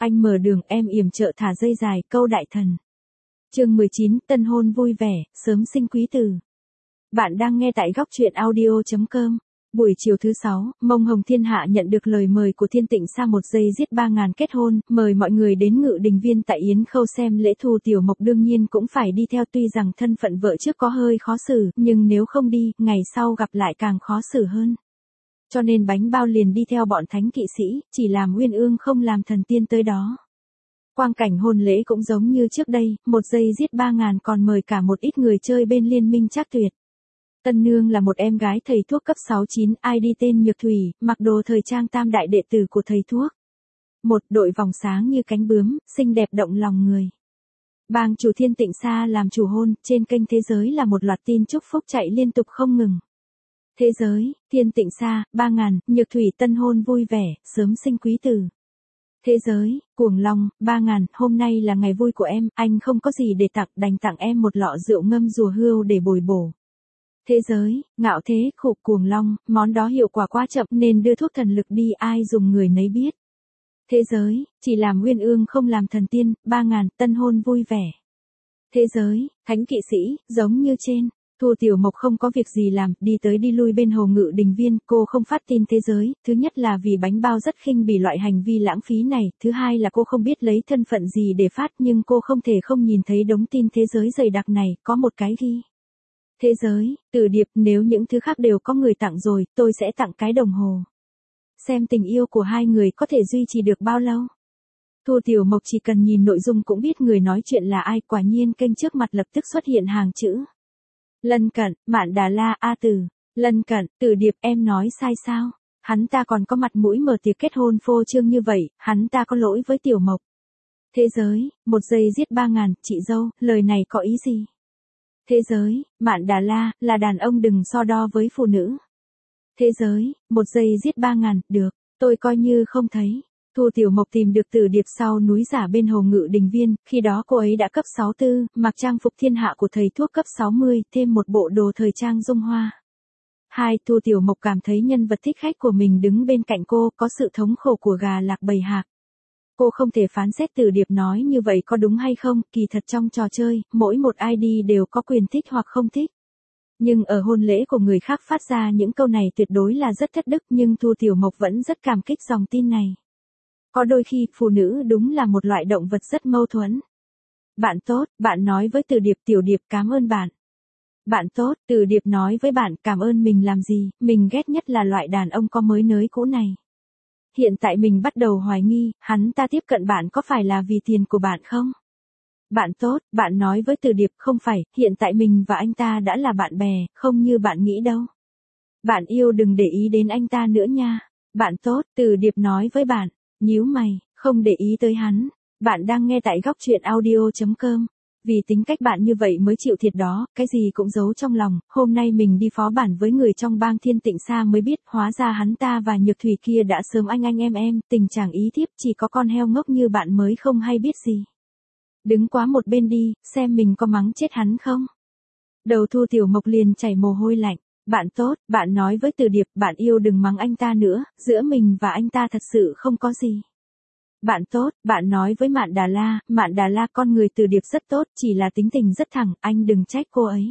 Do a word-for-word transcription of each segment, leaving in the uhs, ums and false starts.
Anh mở đường, em yểm trợ thả dây dài, câu đại thần. Chương mười chín, tân hôn vui vẻ, sớm sinh quý tử. Bạn đang nghe tại góc truyện audio chấm com. Buổi chiều thứ sáu, Mông Hồng Thiên Hạ nhận được lời mời của Thiên Tịnh Sa một giây giết ba ngàn kết hôn, mời mọi người đến Ngự Đình Viên tại Yến Khâu xem lễ. Thu Tiểu Mộc đương nhiên cũng phải đi theo, tuy rằng thân phận vợ trước có hơi khó xử, nhưng nếu không đi, ngày sau gặp lại càng khó xử hơn. Cho nên Bánh Bao liền đi theo bọn thánh kỵ sĩ, chỉ làm Uyên Ương không làm thần tiên tới đó. Quang cảnh hôn lễ cũng giống như trước đây, một giây giết ba ngàn, còn mời cả một ít người chơi bên Liên Minh Trác Tuyệt. Tân nương là một em gái thầy thuốc cấp sáu chín, i đê tên Nhược Thủy, mặc đồ thời trang tam đại đệ tử của thầy thuốc. Một, đội vòng sáng như cánh bướm, xinh đẹp động lòng người. Bang chủ Thiên Tịnh Sa làm chủ hôn, trên kênh Thế Giới là một loạt tin chúc phúc chạy liên tục không ngừng. Thế Giới, Thiên Tịnh Sa, ba ngàn, Nhược Thủy tân hôn vui vẻ, sớm sinh quý tử. Thế Giới, Cuồng Long, ba ngàn, hôm nay là ngày vui của em, anh không có gì để tặng, đành tặng em một lọ rượu ngâm rùa hươu để bồi bổ. Thế Giới, Ngạo Thế, Khục, Cuồng Long, món đó hiệu quả quá chậm nên đưa thuốc thần lực đi, ai dùng người nấy biết. Thế Giới, chỉ làm Uyên Ương không làm thần tiên, ba ngàn, tân hôn vui vẻ. Thế Giới, Thánh kỵ sĩ, giống như trên. Thu Tiểu Mộc không có việc gì làm, đi tới đi lui bên Hồ Ngự Đình Viên, cô không phát tin Thế Giới, thứ nhất là vì Bánh Bao rất khinh bỉ loại hành vi lãng phí này, thứ hai là cô không biết lấy thân phận gì để phát, nhưng cô không thể không nhìn thấy đống tin Thế Giới dày đặc này, có một cái ghi. Thế Giới, Tử Điệp, nếu những thứ khác đều có người tặng rồi, tôi sẽ tặng cái đồng hồ. Xem tình yêu của hai người có thể duy trì được bao lâu. Thu Tiểu Mộc chỉ cần nhìn nội dung cũng biết người nói chuyện là ai, quả nhiên kênh trước mặt lập tức xuất hiện hàng chữ. Lân Cận, Mạn Đà La, A Tử. Lân Cận, Tử Điệp, em nói sai sao? Hắn ta còn có mặt mũi mở tiệc kết hôn phô trương như vậy, hắn ta có lỗi với Tiểu Mộc. Thế Giới, một giây giết ba ngàn, chị dâu, lời này có ý gì? Thế Giới, Mạn Đà La, là đàn ông đừng so đo với phụ nữ. Thế Giới, một giây giết ba ngàn, được, tôi coi như không thấy. Thu Tiểu Mộc tìm được Tử Điệp sau núi giả bên Hồ Ngự Đình Viên, khi đó cô ấy đã cấp sáu mươi tư, mặc trang phục thiên hạ của thầy thuốc cấp sáu mươi, thêm một bộ đồ thời trang dung hoa. Hai, Thu Tiểu Mộc cảm thấy nhân vật thích khách của mình đứng bên cạnh cô, có sự thống khổ của gà lạc bầy hạc. Cô không thể phán xét Tử Điệp nói như vậy có đúng hay không, kỳ thật trong trò chơi, mỗi một i đê đều có quyền thích hoặc không thích. Nhưng ở hôn lễ của người khác phát ra những câu này tuyệt đối là rất thất đức, nhưng Thu Tiểu Mộc vẫn rất cảm kích dòng tin này. Có đôi khi, phụ nữ đúng là một loại động vật rất mâu thuẫn. Bạn tốt, bạn nói với Tử Điệp, Tiểu Điệp cảm ơn bạn. Bạn tốt, Tử Điệp nói với bạn, cảm ơn mình làm gì, mình ghét nhất là loại đàn ông có mới nới cũ này. Hiện tại mình bắt đầu hoài nghi, hắn ta tiếp cận bạn có phải là vì tiền của bạn không? Bạn tốt, bạn nói với Tử Điệp, không phải, hiện tại mình và anh ta đã là bạn bè, không như bạn nghĩ đâu. Bạn yêu đừng để ý đến anh ta nữa nha. Bạn tốt, Tử Điệp nói với bạn. Nhíu mày, không để ý tới hắn. Bạn đang nghe tại góc truyện audio chấm com. Vì tính cách bạn như vậy mới chịu thiệt đó, cái gì cũng giấu trong lòng. Hôm nay mình đi phó bản với người trong bang Thiên Tịnh Sa mới biết, hóa ra hắn ta và Nhược Thủy kia đã sớm anh anh em em, tình trạng ý thiếp, chỉ có con heo ngốc như bạn mới không hay biết gì. Đứng quá một bên đi, xem mình có mắng chết hắn không. Đầu Thu Tiểu Mộc liền chảy mồ hôi lạnh. Bạn tốt, bạn nói với Tử Điệp, bạn yêu đừng mắng anh ta nữa, giữa mình và anh ta thật sự không có gì. Bạn tốt, bạn nói với Mạn Đà La, Mạn Đà La con người Tử Điệp rất tốt, chỉ là tính tình rất thẳng, anh đừng trách cô ấy.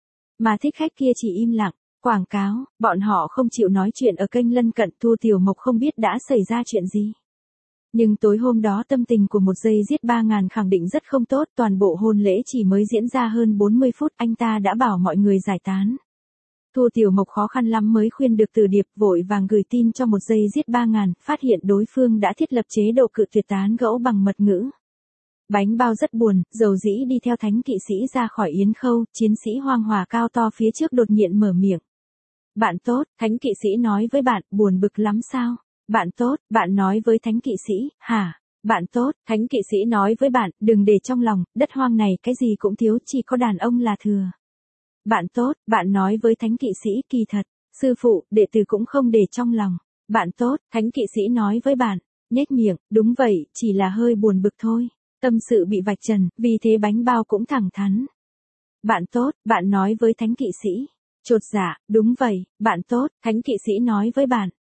Mà thích khách kia chỉ im lặng, quảng cáo, bọn họ không chịu nói chuyện ở kênh lân cận. Thu Tiểu Mộc không biết đã xảy ra chuyện gì. Nhưng tối hôm đó tâm tình của một giây giết ba ngàn khẳng định rất không tốt, toàn bộ hôn lễ chỉ mới diễn ra hơn bốn mươi phút, anh ta đã bảo mọi người giải tán. Thu Tiểu Mộc khó khăn lắm mới khuyên được Tử Điệp, vội vàng gửi tin cho một giây giết ba ngàn, phát hiện đối phương đã thiết lập chế độ cự tuyệt tán gẫu bằng mật ngữ. Bánh Bao rất buồn, dầu dĩ đi theo thánh kỵ sĩ ra khỏi Yến Khâu, chiến sĩ hoang hòa cao to phía trước đột nhiên mở miệng. Bạn tốt, thánh kỵ sĩ nói với bạn, buồn bực lắm sao? Bạn tốt, bạn nói với thánh kỵ sĩ, hả? Bạn tốt, thánh kỵ sĩ nói với bạn, đừng để trong lòng, đất hoang này cái gì cũng thiếu, chỉ có đàn ông là thừa. Bạn tốt, bạn nói với thánh kỵ sĩ, kỳ thật, sư phụ, đệ tử cũng không để trong lòng. Bạn tốt, thánh kỵ sĩ nói với bạn, nhếch miệng, đúng vậy, chỉ là hơi buồn bực thôi. Tâm sự bị vạch trần, vì thế Bánh Bao cũng thẳng thắn. Bạn tốt, bạn nói với thánh kỵ sĩ, chột dạ, đúng vậy, bạn tốt, thánh kỵ sĩ nói với bạn,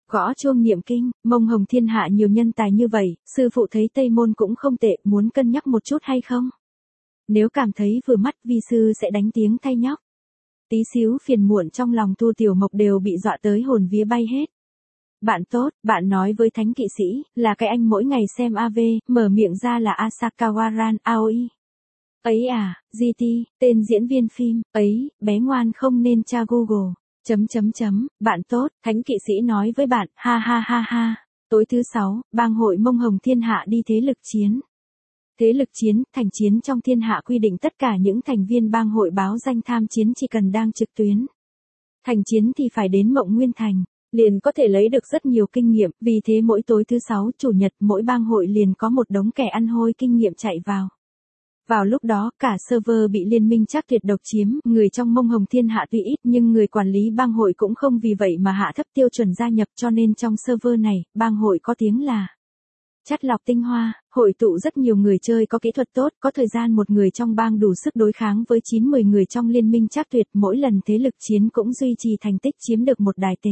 Gõ chuông niệm kinh, mông hồng thiên hạ nhiều nhân tài như vậy, sư phụ thấy Tây Môn cũng không tệ, muốn cân nhắc một chút hay không? Nếu cảm thấy vừa mắt vi sư sẽ đánh tiếng thay nhóc. Tí xíu phiền muộn trong lòng Thu Tiểu Mộc đều bị dọa tới hồn vía bay hết. Bạn tốt, bạn nói với thánh kỵ sĩ, là cái anh mỗi ngày xem a vê, mở miệng ra là Asakawaran Aoi. Ấy à, giê tê, tên diễn viên phim, ấy, bé ngoan không nên tra Google. Chấm chấm chấm, bạn tốt, thánh kỵ sĩ nói với bạn, ha ha ha ha. Tối thứ sáu, bang hội mông hồng thiên hạ đi thế lực chiến. Thế lực chiến, thành chiến trong thiên hạ quy định tất cả những thành viên bang hội báo danh tham chiến chỉ cần đang trực tuyến. Thành chiến thì phải đến Mộng Nguyên Thành, liền có thể lấy được rất nhiều kinh nghiệm, vì thế mỗi tối thứ sáu, chủ nhật mỗi bang hội liền có một đống kẻ ăn hôi kinh nghiệm chạy vào. Vào lúc đó, cả server bị liên minh Trác Tuyệt độc chiếm, người trong mông hồng thiên hạ tuy ít nhưng người quản lý bang hội cũng không vì vậy mà hạ thấp tiêu chuẩn gia nhập, cho nên trong server này, bang hội có tiếng là chắt lọc tinh hoa, hội tụ rất nhiều người chơi có kỹ thuật tốt, có thời gian một người trong bang đủ sức đối kháng với chín mười người trong liên minh Trác Tuyệt, mỗi lần thế lực chiến cũng duy trì thành tích chiếm được một đài tế.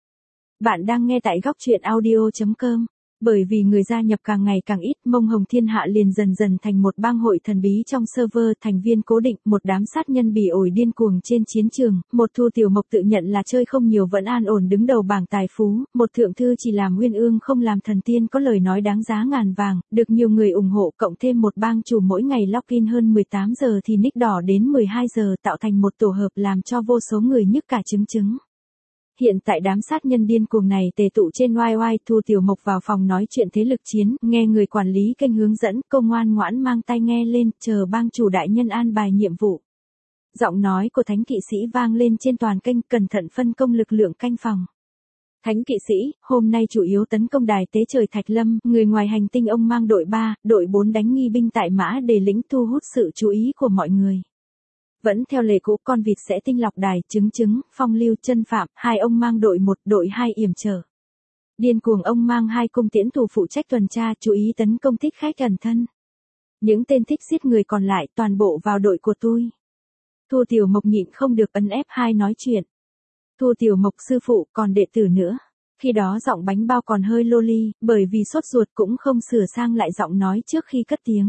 Bạn đang nghe tại góc truyện audio chấm com. Bởi vì người gia nhập càng ngày càng ít, mông hồng thiên hạ liền dần dần thành một bang hội thần bí trong server, thành viên cố định, một đám sát nhân bỉ ổi điên cuồng trên chiến trường, một Thu Tiểu Mộc tự nhận là chơi không nhiều vẫn an ổn đứng đầu bảng tài phú, một thượng thư chỉ làm nguyên ương không làm thần tiên có lời nói đáng giá ngàn vàng, được nhiều người ủng hộ, cộng thêm một bang chủ mỗi ngày login hơn mười tám giờ thì nick đỏ đến mười hai giờ, tạo thành một tổ hợp làm cho vô số người nhức cả trứng trứng. Hiện tại đám sát nhân điên cuồng này tề tụ trên oai oai. Thu Tiểu Mộc vào phòng nói chuyện thế lực chiến, nghe người quản lý kênh hướng dẫn, cô ngoan ngoãn mang tai nghe lên, chờ bang chủ đại nhân an bài nhiệm vụ. Giọng nói của thánh kỵ sĩ vang lên trên toàn kênh, cẩn thận phân công lực lượng canh phòng. Thánh kỵ sĩ, hôm nay chủ yếu tấn công đài tế trời Thạch Lâm, người ngoài hành tinh ông mang đội ba, đội bốn đánh nghi binh tại Mã Đề Lĩnh thu hút sự chú ý của mọi người. Vẫn theo lệ cũ, con vịt sẽ tinh lọc đài, trứng trứng, phong lưu, chân phạm, hai ông mang đội một, đội hai yểm trở. Điên cuồng ông mang hai cung tiễn thủ phụ trách tuần tra, chú ý tấn công thích khách ẩn thân. Những tên thích giết người còn lại toàn bộ vào đội của tôi. Thu Tiểu Mộc nhịn không được ấn ép hai nói chuyện. Thu Tiểu Mộc sư phụ, còn đệ tử nữa. Khi đó giọng bánh bao còn hơi loli, bởi vì sốt ruột cũng không sửa sang lại giọng nói trước khi cất tiếng.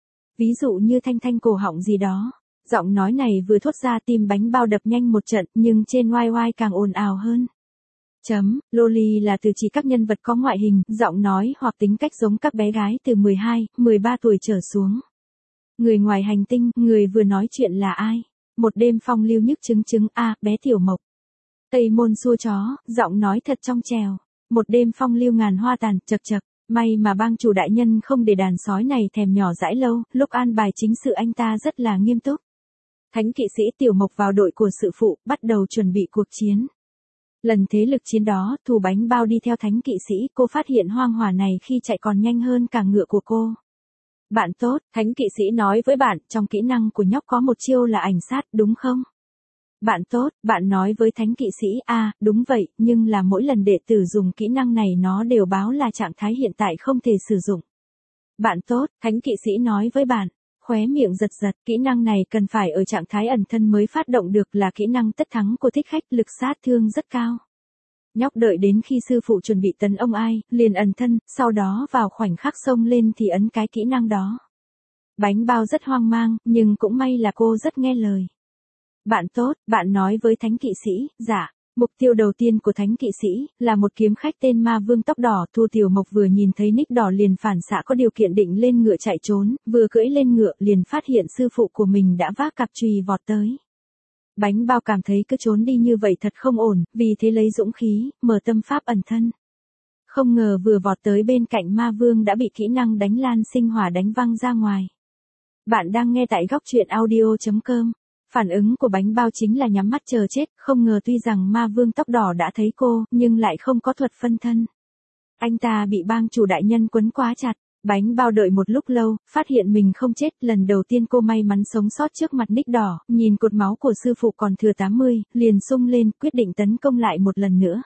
Ví dụ như thanh thanh cổ họng gì đó. Giọng nói này vừa thốt ra tim bánh bao đập nhanh một trận, nhưng trên oai oai càng ồn ào hơn. Chấm, loli là từ chỉ các nhân vật có ngoại hình, giọng nói hoặc tính cách giống các bé gái từ mười hai, mười ba tuổi trở xuống. Người ngoài hành tinh, người vừa nói chuyện là ai? Một đêm phong lưu nhức trứng trứng, a, à, bé Tiểu Mộc. Tây Môn xua chó, giọng nói thật trong trèo. Một đêm phong lưu ngàn hoa tàn, chật chật. May mà bang chủ đại nhân không để đàn sói này thèm nhỏ dãi lâu, lúc an bài chính sự anh ta rất là nghiêm túc. Thánh kỵ sĩ Tiểu Mộc vào đội của sự phụ, bắt đầu chuẩn bị cuộc chiến. Lần thế lực chiến đó, Thu bánh bao đi theo thánh kỵ sĩ, cô phát hiện hoang hỏa này khi chạy còn nhanh hơn cả ngựa của cô. Bạn tốt, thánh kỵ sĩ nói với bạn, trong kỹ năng của nhóc có một chiêu là ảnh sát, đúng không? Bạn tốt, bạn nói với thánh kỵ sĩ, à, đúng vậy, nhưng là mỗi lần đệ tử dùng kỹ năng này nó đều báo là trạng thái hiện tại không thể sử dụng. Bạn tốt, thánh kỵ sĩ nói với bạn. Khóe miệng giật giật, kỹ năng này cần phải ở trạng thái ẩn thân mới phát động được, là kỹ năng tất thắng của thích khách, lực sát thương rất cao. Nhóc đợi đến khi sư phụ chuẩn bị tấn ông ai, liền ẩn thân, sau đó vào khoảnh khắc xông lên thì ấn cái kỹ năng đó. Bánh bao rất hoang mang, nhưng cũng may là cô rất nghe lời. Bạn tốt, bạn nói với thánh kỵ sĩ, dạ. Mục tiêu đầu tiên của thánh kỵ sĩ là một kiếm khách tên Ma Vương tóc đỏ. Thu Tiểu Mộc vừa nhìn thấy nick đỏ liền phản xạ có điều kiện định lên ngựa chạy trốn, vừa cưỡi lên ngựa liền phát hiện sư phụ của mình đã vác cặp chùy vọt tới. Bánh bao cảm thấy cứ trốn đi như vậy thật không ổn, vì thế lấy dũng khí, mở tâm pháp ẩn thân. Không ngờ vừa vọt tới bên cạnh Ma Vương đã bị kỹ năng đánh lan sinh hỏa đánh văng ra ngoài. Bạn đang nghe tại góc truyện audio chấm com. Phản ứng của bánh bao chính là nhắm mắt chờ chết, không ngờ tuy rằng Ma Vương tóc đỏ đã thấy cô, nhưng lại không có thuật phân thân. Anh ta bị bang chủ đại nhân quấn quá chặt, bánh bao đợi một lúc lâu, phát hiện mình không chết, lần đầu tiên cô may mắn sống sót trước mặt nick đỏ, nhìn cột máu của sư phụ còn thừa tám mươi, liền sung lên, quyết định tấn công lại một lần nữa.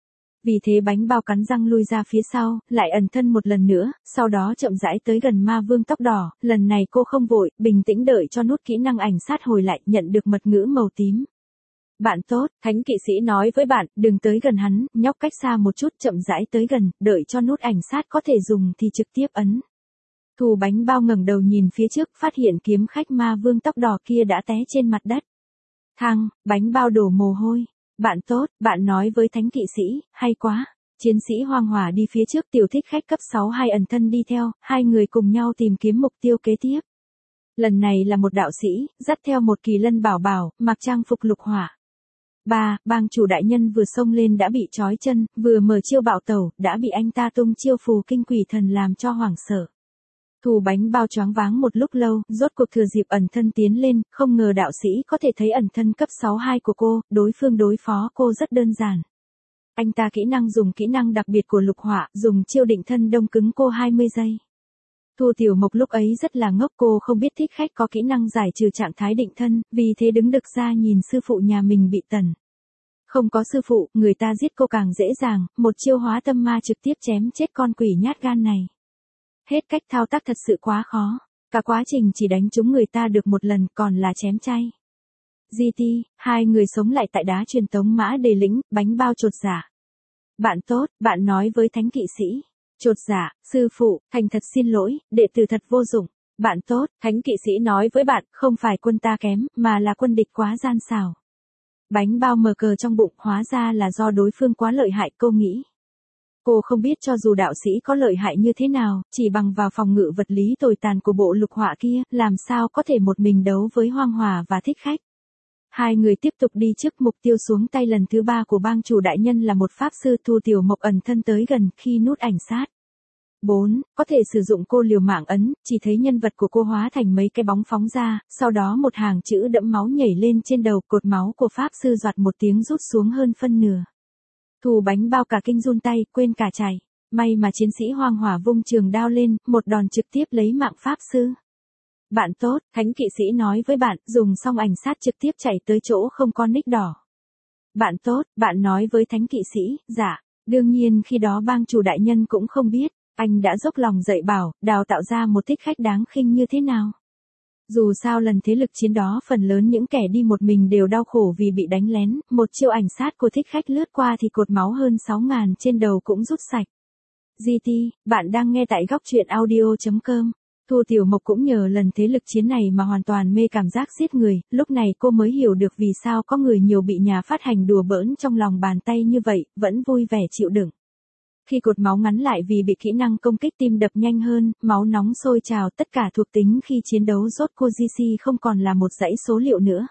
Vì thế bánh bao cắn răng lui ra phía sau, lại ẩn thân một lần nữa, sau đó chậm rãi tới gần Ma Vương tóc đỏ, lần này cô không vội, bình tĩnh đợi cho nút kỹ năng ảnh sát hồi lại, nhận được mật ngữ màu tím. Bạn tốt, thánh kỵ sĩ nói với bạn, đừng tới gần hắn, nhóc cách xa một chút, chậm rãi tới gần, đợi cho nút ảnh sát có thể dùng thì trực tiếp ấn. Thu bánh bao ngẩng đầu nhìn phía trước, phát hiện kiếm khách ma vương tóc đỏ kia đã té trên mặt đất. Thăng, bánh bao đổ mồ hôi. Bạn tốt, bạn nói với thánh kỵ sĩ, hay quá. Chiến sĩ hoang hỏa đi phía trước, tiểu thích khách cấp sáu hai ẩn thân đi theo, hai người cùng nhau tìm kiếm mục tiêu kế tiếp. Lần này là một đạo sĩ, dắt theo một kỳ lân bảo bảo, mặc trang phục lục hỏa. Ba, bang chủ đại nhân vừa xông lên đã bị trói chân, vừa mở chiêu bạo tẩu, đã bị anh ta tung chiêu phù kinh quỷ thần làm cho hoảng sợ. Thu bánh bao choáng váng một lúc lâu, rốt cuộc thừa dịp ẩn thân tiến lên, không ngờ đạo sĩ có thể thấy ẩn thân cấp sáu hai của cô, đối phương đối phó cô rất đơn giản. Anh ta kỹ năng dùng kỹ năng đặc biệt của lục hỏa, dùng chiêu định thân đông cứng cô hai mươi giây. Thu Tiểu Mộc lúc ấy rất là ngốc, cô không biết thích khách có kỹ năng giải trừ trạng thái định thân, vì thế đứng đực ra nhìn sư phụ nhà mình bị tần. Không có sư phụ, người ta giết cô càng dễ dàng, một chiêu hóa tâm ma trực tiếp chém chết con quỷ nhát gan này. Hết cách thao tác thật sự quá khó, cả quá trình chỉ đánh trúng người ta được một lần còn là chém chay. giê tê, hai người sống lại tại đá truyền tống mã đề lĩnh, bánh bao chột dạ. Bạn tốt, bạn nói với thánh kỵ sĩ. Chột dạ, sư phụ, thành thật xin lỗi, đệ tử thật vô dụng. Bạn tốt, thánh kỵ sĩ nói với bạn, không phải quân ta kém, mà là quân địch quá gian xảo. Bánh bao mờ cờ trong bụng, hóa ra là do đối phương quá lợi hại, cô nghĩ. Cô không biết cho dù đạo sĩ có lợi hại như thế nào, chỉ bằng vào phòng ngự vật lý tồi tàn của bộ lục họa kia, làm sao có thể một mình đấu với hoang hòa và thích khách. Hai người tiếp tục đi trước, mục tiêu xuống tay lần thứ ba của bang chủ đại nhân là một pháp sư. Thu Tiểu Mộc ẩn thân tới gần khi nút ảnh sát. bốn. Có thể sử dụng cô liều mạng ấn, chỉ thấy nhân vật của cô hóa thành mấy cái bóng phóng ra, sau đó một hàng chữ đẫm máu nhảy lên trên đầu, cột máu của pháp sư giọt một tiếng rút xuống hơn phân nửa. Thu bánh bao cả kinh run tay, quên cả chạy. May mà chiến sĩ hoang hỏa vung trường đao lên, một đòn trực tiếp lấy mạng pháp sư. Bạn tốt, thánh kỵ sĩ nói với bạn, dùng xong ảnh sát trực tiếp chạy tới chỗ không có nick đỏ. Bạn tốt, bạn nói với thánh kỵ sĩ, dạ. Đương nhiên khi đó bang chủ đại nhân cũng không biết, anh đã dốc lòng dạy bảo, đào tạo ra một thích khách đáng khinh như thế nào. Dù sao lần thế lực chiến đó phần lớn những kẻ đi một mình đều đau khổ vì bị đánh lén, một chiêu ảnh sát của thích khách lướt qua thì cột máu hơn sáu ngàn trên đầu cũng rút sạch. giê tê, bạn đang nghe tại góc truyện audio chấm com. Thu Tiểu Mộc cũng nhờ lần thế lực chiến này mà hoàn toàn mê cảm giác giết người, lúc này cô mới hiểu được vì sao có người nhiều bị nhà phát hành đùa bỡn trong lòng bàn tay như vậy, vẫn vui vẻ chịu đựng. Khi cột máu ngắn lại vì bị kỹ năng công kích tim đập nhanh hơn, máu nóng sôi trào, tất cả thuộc tính khi chiến đấu rốt cô giê xê không còn là một dãy số liệu nữa.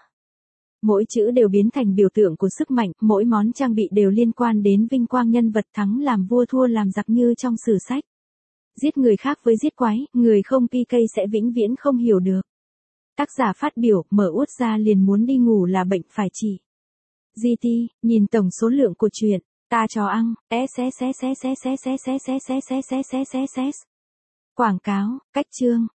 Mỗi chữ đều biến thành biểu tượng của sức mạnh, mỗi món trang bị đều liên quan đến vinh quang nhân vật, thắng làm vua thua làm giặc như trong sử sách. Giết người khác với giết quái, người không pê ca sẽ vĩnh viễn không hiểu được. Tác giả phát biểu, mở út ra liền muốn đi ngủ là bệnh phải trị. giê tê, nhìn tổng số lượng của truyện, ta cho ăn, s. Quảng cáo, cách chương.